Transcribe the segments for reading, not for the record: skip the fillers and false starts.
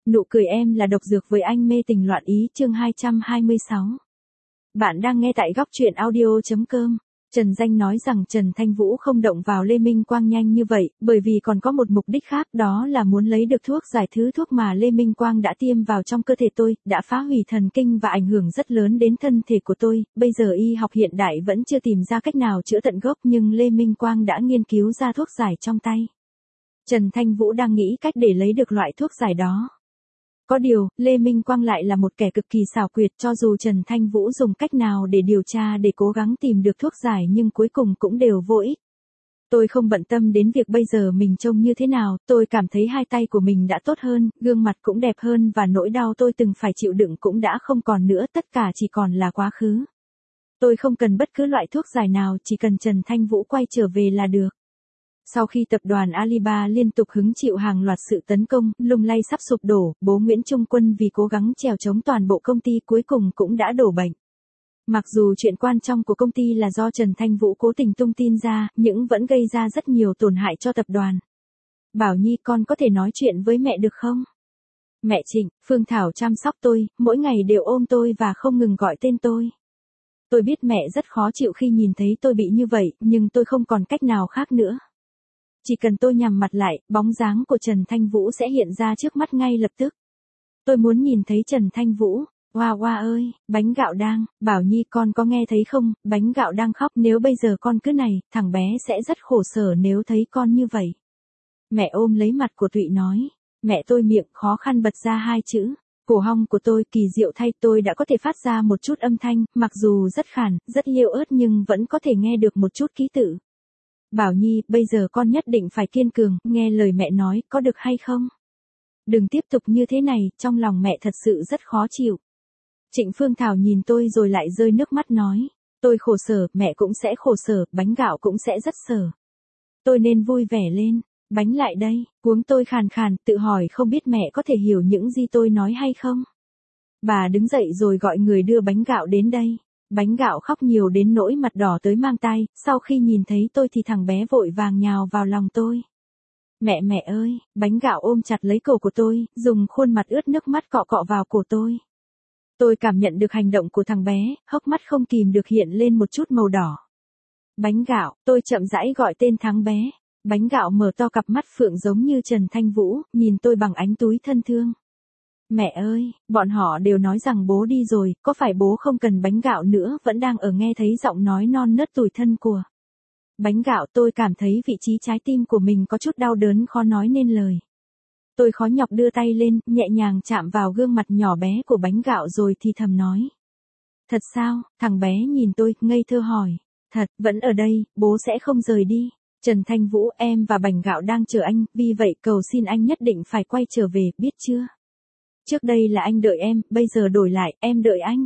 Nụ cười em là độc dược với anh mê tình loạn ý chương 226. Bạn đang nghe tại góc truyện audio.com. Trần Danh nói rằng Trần Thanh Vũ không động vào Lê Minh Quang nhanh như vậy, bởi vì còn có một mục đích khác, đó là muốn lấy được thuốc giải thứ thuốc mà Lê Minh Quang đã tiêm vào trong cơ thể tôi, đã phá hủy thần kinh và ảnh hưởng rất lớn đến thân thể của tôi. Bây giờ y học hiện đại vẫn chưa tìm ra cách nào chữa tận gốc, nhưng Lê Minh Quang đã nghiên cứu ra thuốc giải trong tay. Trần Thanh Vũ đang nghĩ cách để lấy được loại thuốc giải đó. Có điều, Lê Minh Quang lại là một kẻ cực kỳ xảo quyệt, cho dù Trần Thanh Vũ dùng cách nào để điều tra để cố gắng tìm được thuốc giải nhưng cuối cùng cũng đều vô ích. Tôi không bận tâm đến việc bây giờ mình trông như thế nào, tôi cảm thấy hai tay của mình đã tốt hơn, gương mặt cũng đẹp hơn và nỗi đau tôi từng phải chịu đựng cũng đã không còn nữa, tất cả chỉ còn là quá khứ. Tôi không cần bất cứ loại thuốc giải nào, chỉ cần Trần Thanh Vũ quay trở về là được. Sau khi tập đoàn Alibaba liên tục hứng chịu hàng loạt sự tấn công, lung lay sắp sụp đổ, bố Nguyễn Trung Quân vì cố gắng trèo chống toàn bộ công ty cuối cùng cũng đã đổ bệnh. Mặc dù chuyện quan trọng của công ty là do Trần Thanh Vũ cố tình tung tin ra, nhưng vẫn gây ra rất nhiều tổn hại cho tập đoàn. Bảo Nhi, con có thể nói chuyện với mẹ được không? Mẹ Trịnh, Phương Thảo chăm sóc tôi, mỗi ngày đều ôm tôi và không ngừng gọi tên tôi. Tôi biết mẹ rất khó chịu khi nhìn thấy tôi bị như vậy, nhưng tôi không còn cách nào khác nữa. Chỉ cần tôi nhắm mặt lại, bóng dáng của Trần Thanh Vũ sẽ hiện ra trước mắt ngay lập tức. Tôi muốn nhìn thấy Trần Thanh Vũ. Hoa Hoa ơi, bánh gạo đang, Bảo Nhi con có nghe thấy không, bánh gạo đang khóc, nếu bây giờ con cứ này, thằng bé sẽ rất khổ sở nếu thấy con như vậy. Mẹ ôm lấy mặt của Thụy nói, mẹ tôi miệng khó khăn bật ra hai chữ. Cổ họng của tôi kỳ diệu thay, tôi đã có thể phát ra một chút âm thanh, mặc dù rất khàn, rất yếu ớt nhưng vẫn có thể nghe được một chút ký tự. Bảo Nhi, bây giờ con nhất định phải kiên cường, nghe lời mẹ nói, có được hay không? Đừng tiếp tục như thế này, trong lòng mẹ thật sự rất khó chịu. Trịnh Phương Thảo nhìn tôi rồi lại rơi nước mắt nói, tôi khổ sở, mẹ cũng sẽ khổ sở, bánh gạo cũng sẽ rất sở. Tôi nên vui vẻ lên, bánh lại đây, huống tôi khàn khàn, tự hỏi không biết mẹ có thể hiểu những gì tôi nói hay không? Bà đứng dậy rồi gọi người đưa bánh gạo đến đây. Bánh gạo khóc nhiều đến nỗi mặt đỏ tới mang tai, sau khi nhìn thấy tôi thì thằng bé vội vàng nhào vào lòng tôi. Mẹ ơi, bánh gạo ôm chặt lấy cổ của tôi, dùng khuôn mặt ướt nước mắt cọ cọ vào cổ tôi. Tôi cảm nhận được hành động của thằng bé, hốc mắt không kìm được hiện lên một chút màu đỏ. Bánh gạo, tôi chậm rãi gọi tên thằng bé. Bánh gạo mở to cặp mắt phượng giống như Trần Thanh Vũ, nhìn tôi bằng ánh túi thân thương. Mẹ ơi, bọn họ đều nói rằng bố đi rồi, có phải bố không cần bánh gạo nữa, vẫn đang ở nghe thấy giọng nói non nớt tủi thân của bánh gạo. Tôi cảm thấy vị trí trái tim của mình có chút đau đớn khó nói nên lời. Tôi khó nhọc đưa tay lên, nhẹ nhàng chạm vào gương mặt nhỏ bé của bánh gạo rồi thì thầm nói. Thật sao? Thằng bé nhìn tôi, ngây thơ hỏi. Thật, vẫn ở đây, bố sẽ không rời đi. Trần Thanh Vũ, em và bánh gạo đang chờ anh, vì vậy cầu xin anh nhất định phải quay trở về, biết chưa? Trước đây là anh đợi em, bây giờ đổi lại, em đợi anh.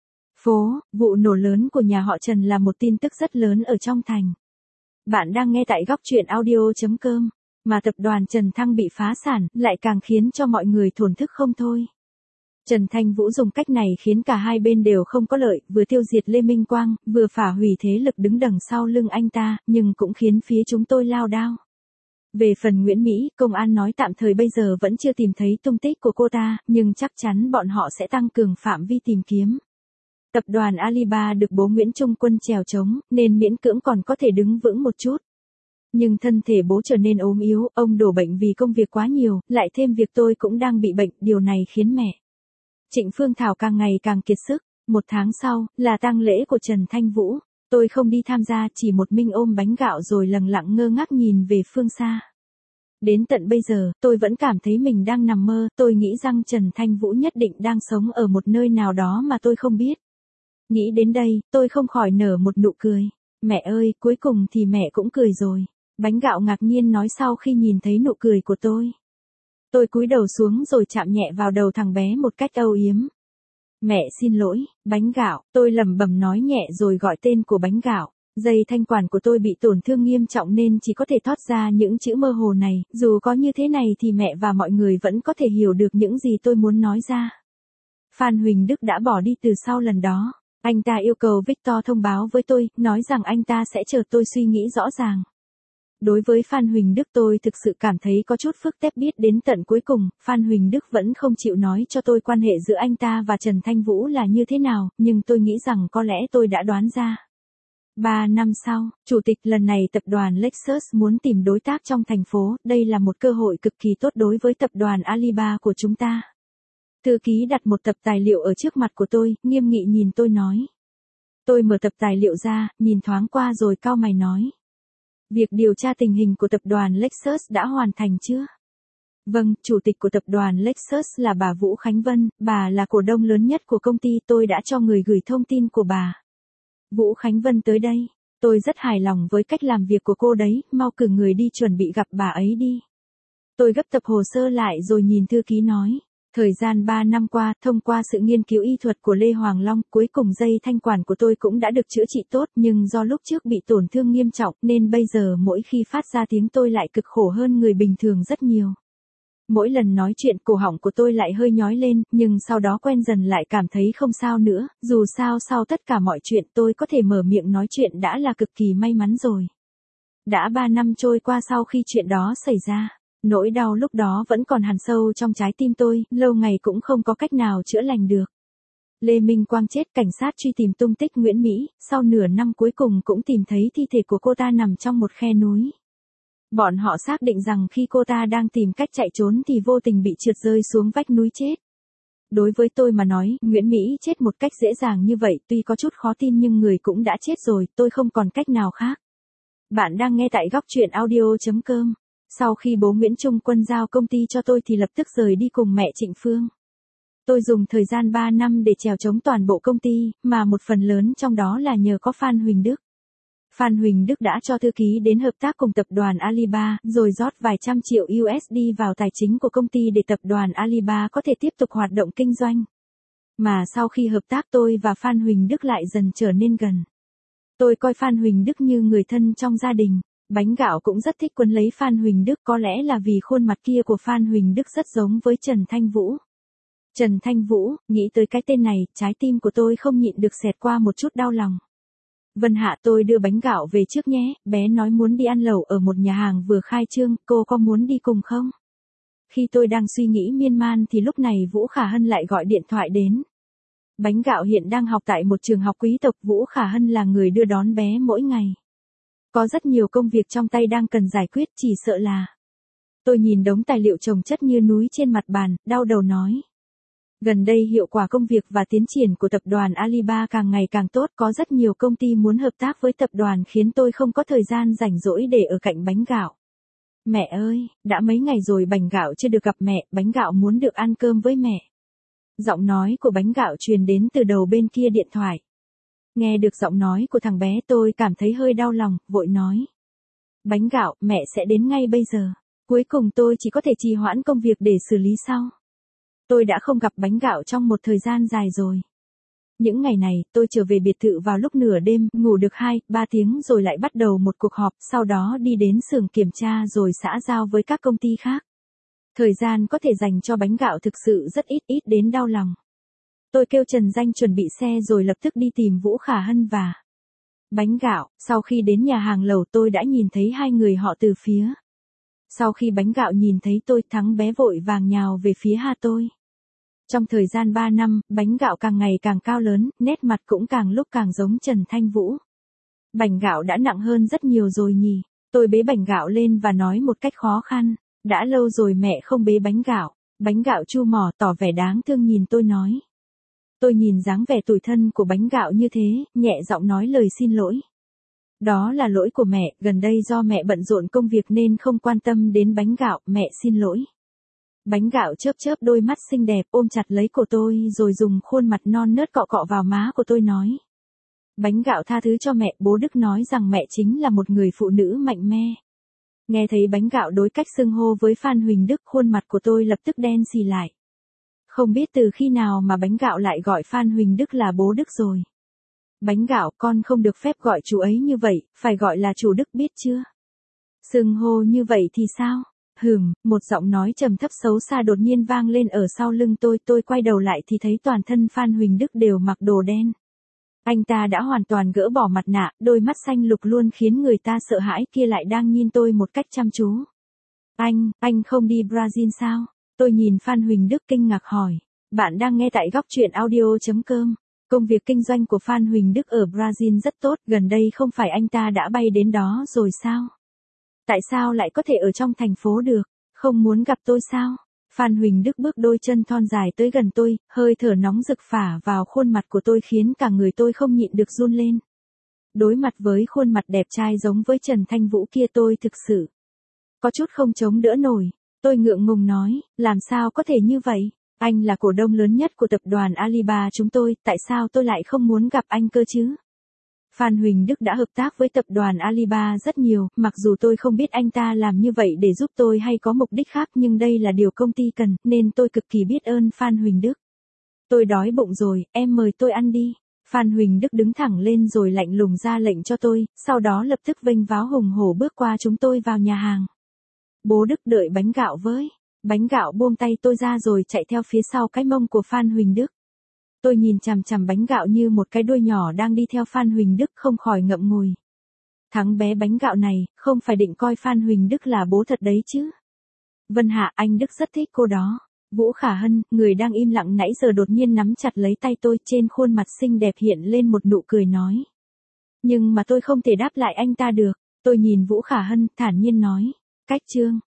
Vụ nổ lớn của nhà họ Trần là một tin tức rất lớn ở trong thành. Bạn đang nghe tại góc truyện audio.com, mà tập đoàn Trần Thăng bị phá sản, lại càng khiến cho mọi người thổn thức không thôi. Trần Thanh Vũ dùng cách này khiến cả hai bên đều không có lợi, vừa tiêu diệt Lê Minh Quang, vừa phá hủy thế lực đứng đằng sau lưng anh ta, nhưng cũng khiến phía chúng tôi lao đao. Về phần Nguyễn Mỹ, công an nói tạm thời bây giờ vẫn chưa tìm thấy tung tích của cô ta, nhưng chắc chắn bọn họ sẽ tăng cường phạm vi tìm kiếm. Tập đoàn Alibaba được bố Nguyễn Trung Quân trèo chống, nên miễn cưỡng còn có thể đứng vững một chút. Nhưng thân thể bố trở nên ốm yếu, ông đổ bệnh vì công việc quá nhiều, lại thêm việc tôi cũng đang bị bệnh, điều này khiến mẹ Trịnh Phương Thảo càng ngày càng kiệt sức. Một tháng sau, là tang lễ của Trần Thanh Vũ. Tôi không đi tham gia, chỉ một mình ôm bánh gạo rồi lặng lặng ngơ ngác nhìn về phương xa. Đến tận bây giờ, tôi vẫn cảm thấy mình đang nằm mơ, tôi nghĩ rằng Trần Thanh Vũ nhất định đang sống ở một nơi nào đó mà tôi không biết. Nghĩ đến đây, tôi không khỏi nở một nụ cười. Mẹ ơi, cuối cùng thì mẹ cũng cười rồi. Bánh gạo ngạc nhiên nói sau khi nhìn thấy nụ cười của tôi. Tôi cúi đầu xuống rồi chạm nhẹ vào đầu thằng bé một cách âu yếm. Mẹ xin lỗi, bánh gạo, tôi lẩm bẩm nói nhẹ rồi gọi tên của bánh gạo. Dây thanh quản của tôi bị tổn thương nghiêm trọng nên chỉ có thể thốt ra những chữ mơ hồ này, dù có như thế này thì mẹ và mọi người vẫn có thể hiểu được những gì tôi muốn nói ra. Phan Huỳnh Đức đã bỏ đi từ sau lần đó. Anh ta yêu cầu Victor thông báo với tôi, nói rằng anh ta sẽ chờ tôi suy nghĩ rõ ràng. Đối với Phan Huỳnh Đức tôi thực sự cảm thấy có chút phức tạp, biết đến tận cuối cùng, Phan Huỳnh Đức vẫn không chịu nói cho tôi quan hệ giữa anh ta và Trần Thanh Vũ là như thế nào, nhưng tôi nghĩ rằng có lẽ tôi đã đoán ra. 3 năm sau, Chủ tịch lần này tập đoàn Lexus muốn tìm đối tác trong thành phố, đây là một cơ hội cực kỳ tốt đối với tập đoàn Alibaba của chúng ta. Thư ký đặt một tập tài liệu ở trước mặt của tôi, nghiêm nghị nhìn tôi nói. Tôi mở tập tài liệu ra, nhìn thoáng qua rồi cau mày nói. Việc điều tra tình hình của tập đoàn Lexus đã hoàn thành chưa? Vâng, chủ tịch của tập đoàn Lexus là bà Vũ Khánh Vân, bà là cổ đông lớn nhất của công ty, tôi đã cho người gửi thông tin của bà. Vũ Khánh Vân tới đây, tôi rất hài lòng với cách làm việc của cô đấy, mau cử người đi chuẩn bị gặp bà ấy đi. Tôi gấp tập hồ sơ lại rồi nhìn thư ký nói. Thời gian 3 năm qua, thông qua sự nghiên cứu y thuật của Lê Hoàng Long, cuối cùng dây thanh quản của tôi cũng đã được chữa trị tốt, nhưng do lúc trước bị tổn thương nghiêm trọng, nên bây giờ mỗi khi phát ra tiếng tôi lại cực khổ hơn người bình thường rất nhiều. Mỗi lần nói chuyện cổ họng của tôi lại hơi nhói lên, nhưng sau đó quen dần lại cảm thấy không sao nữa, dù sao sau tất cả mọi chuyện tôi có thể mở miệng nói chuyện đã là cực kỳ may mắn rồi. Đã 3 năm trôi qua sau khi chuyện đó xảy ra. Nỗi đau lúc đó vẫn còn hằn sâu trong trái tim tôi, lâu ngày cũng không có cách nào chữa lành được. Lê Minh Quang chết, cảnh sát truy tìm tung tích Nguyễn Mỹ, sau nửa năm cuối cùng cũng tìm thấy thi thể của cô ta nằm trong một khe núi. Bọn họ xác định rằng khi cô ta đang tìm cách chạy trốn thì vô tình bị trượt rơi xuống vách núi chết. Đối với tôi mà nói, Nguyễn Mỹ chết một cách dễ dàng như vậy tuy có chút khó tin nhưng người cũng đã chết rồi, tôi không còn cách nào khác. Bạn đang nghe tại góc truyện audio.com. Sau khi bố Nguyễn Trung Quân giao công ty cho tôi thì lập tức rời đi cùng mẹ Trịnh Phương. Tôi dùng thời gian 3 năm để chèo chống toàn bộ công ty, mà một phần lớn trong đó là nhờ có Phan Huỳnh Đức. Phan Huỳnh Đức đã cho thư ký đến hợp tác cùng tập đoàn Alibaba, rồi rót vài trăm triệu USD vào tài chính của công ty để tập đoàn Alibaba có thể tiếp tục hoạt động kinh doanh. Mà sau khi hợp tác tôi và Phan Huỳnh Đức lại dần trở nên gần. Tôi coi Phan Huỳnh Đức như người thân trong gia đình. Bánh gạo cũng rất thích quấn lấy Phan Huỳnh Đức, có lẽ là vì khuôn mặt kia của Phan Huỳnh Đức rất giống với Trần Thanh Vũ. Trần Thanh Vũ, nghĩ tới cái tên này, trái tim của tôi không nhịn được xẹt qua một chút đau lòng. Vân Hạ, tôi đưa bánh gạo về trước nhé, bé nói muốn đi ăn lẩu ở một nhà hàng vừa khai trương, cô có muốn đi cùng không? Khi tôi đang suy nghĩ miên man thì lúc này Vũ Khả Hân lại gọi điện thoại đến. Bánh gạo hiện đang học tại một trường học quý tộc, Vũ Khả Hân là người đưa đón bé mỗi ngày. Có rất nhiều công việc trong tay đang cần giải quyết, chỉ sợ là. Tôi nhìn đống tài liệu chồng chất như núi trên mặt bàn, đau đầu nói. Gần đây hiệu quả công việc và tiến triển của tập đoàn Alibaba càng ngày càng tốt, có rất nhiều công ty muốn hợp tác với tập đoàn khiến tôi không có thời gian rảnh rỗi để ở cạnh bánh gạo. Mẹ ơi, đã mấy ngày rồi bánh gạo chưa được gặp mẹ, bánh gạo muốn được ăn cơm với mẹ. Giọng nói của bánh gạo truyền đến từ đầu bên kia điện thoại. Nghe được giọng nói của thằng bé tôi cảm thấy hơi đau lòng, vội nói. Bánh gạo, mẹ sẽ đến ngay bây giờ. Cuối cùng tôi chỉ có thể trì hoãn công việc để xử lý sau. Tôi đã không gặp bánh gạo trong một thời gian dài rồi. Những ngày này, tôi trở về biệt thự vào lúc nửa đêm, ngủ được 2-3 tiếng rồi lại bắt đầu một cuộc họp, sau đó đi đến xưởng kiểm tra rồi xã giao với các công ty khác. Thời gian có thể dành cho bánh gạo thực sự rất ít đến đau lòng. Tôi kêu Trần Danh chuẩn bị xe rồi lập tức đi tìm Vũ Khả Hân và bánh gạo. Sau khi đến nhà hàng lẩu tôi đã nhìn thấy hai người họ từ phía. Sau khi bánh gạo nhìn thấy tôi, thắng bé vội vàng nhào về phía tôi. Trong thời gian 3 năm, bánh gạo càng ngày càng cao lớn, nét mặt cũng càng lúc càng giống Trần Thanh Vũ. Bánh gạo đã nặng hơn rất nhiều rồi nhỉ. Tôi bế bánh gạo lên và nói một cách khó khăn. Đã lâu rồi mẹ không bế bánh gạo. Bánh gạo chu mỏ tỏ vẻ đáng thương nhìn tôi nói. Tôi nhìn dáng vẻ tủi thân của bánh gạo như thế, nhẹ giọng nói lời xin lỗi. Đó là lỗi của mẹ, gần đây do mẹ bận rộn công việc nên không quan tâm đến bánh gạo, mẹ xin lỗi. Bánh gạo chớp chớp đôi mắt xinh đẹp ôm chặt lấy cổ tôi rồi dùng khuôn mặt non nớt cọ cọ vào má của tôi nói. Bánh gạo tha thứ cho mẹ, bố Đức nói rằng mẹ chính là một người phụ nữ mạnh mẽ. Nghe thấy bánh gạo đối cách xưng hô với Phan Huỳnh Đức, khuôn mặt của tôi lập tức đen xì lại. Không biết từ khi nào mà bánh gạo lại gọi Phan Huỳnh Đức là bố Đức rồi. Bánh gạo, con không được phép gọi chú ấy như vậy, phải gọi là chủ Đức biết chưa? Xưng hô như vậy thì sao? Một giọng nói trầm thấp xấu xa đột nhiên vang lên ở sau lưng tôi quay đầu lại thì thấy toàn thân Phan Huỳnh Đức đều mặc đồ đen. Anh ta đã hoàn toàn gỡ bỏ mặt nạ, đôi mắt xanh lục luôn khiến người ta sợ hãi kia lại đang nhìn tôi một cách chăm chú. Anh không đi Brazil sao? Tôi nhìn Phan Huỳnh Đức kinh ngạc hỏi. Bạn đang nghe tại góc truyện audio.com. Công việc kinh doanh của Phan Huỳnh Đức ở Brazil rất tốt, gần đây không phải anh ta đã bay đến đó rồi sao? Tại sao lại có thể ở trong thành phố được? Không muốn gặp tôi sao? Phan Huỳnh Đức bước đôi chân thon dài tới gần tôi, hơi thở nóng rực phả vào khuôn mặt của tôi khiến cả người tôi không nhịn được run lên. Đối mặt với khuôn mặt đẹp trai giống với Trần Thanh Vũ kia tôi thực sự có chút không chống đỡ nổi. Tôi ngượng ngùng nói, làm sao có thể như vậy? Anh là cổ đông lớn nhất của tập đoàn Alibaba chúng tôi, tại sao tôi lại không muốn gặp anh cơ chứ? Phan Huỳnh Đức đã hợp tác với tập đoàn Alibaba rất nhiều, mặc dù tôi không biết anh ta làm như vậy để giúp tôi hay có mục đích khác nhưng đây là điều công ty cần, nên tôi cực kỳ biết ơn Phan Huỳnh Đức. Tôi đói bụng rồi, em mời tôi ăn đi. Phan Huỳnh Đức đứng thẳng lên rồi lạnh lùng ra lệnh cho tôi, sau đó lập tức vênh váo hùng hổ bước qua chúng tôi vào nhà hàng. Bố Đức đợi bánh gạo với. Bánh gạo buông tay tôi ra rồi chạy theo phía sau cái mông của Phan Huỳnh Đức. Tôi nhìn chằm chằm bánh gạo như một cái đuôi nhỏ đang đi theo Phan Huỳnh Đức không khỏi ngậm ngùi. Thằng bé bánh gạo này, không phải định coi Phan Huỳnh Đức là bố thật đấy chứ. Vân Hạ, anh Đức rất thích cô đó. Vũ Khả Hân, người đang im lặng nãy giờ đột nhiên nắm chặt lấy tay tôi, trên khuôn mặt xinh đẹp hiện lên một nụ cười nói. Nhưng mà tôi không thể đáp lại anh ta được. Tôi nhìn Vũ Khả Hân, thản nhiên nói. Cách Trương,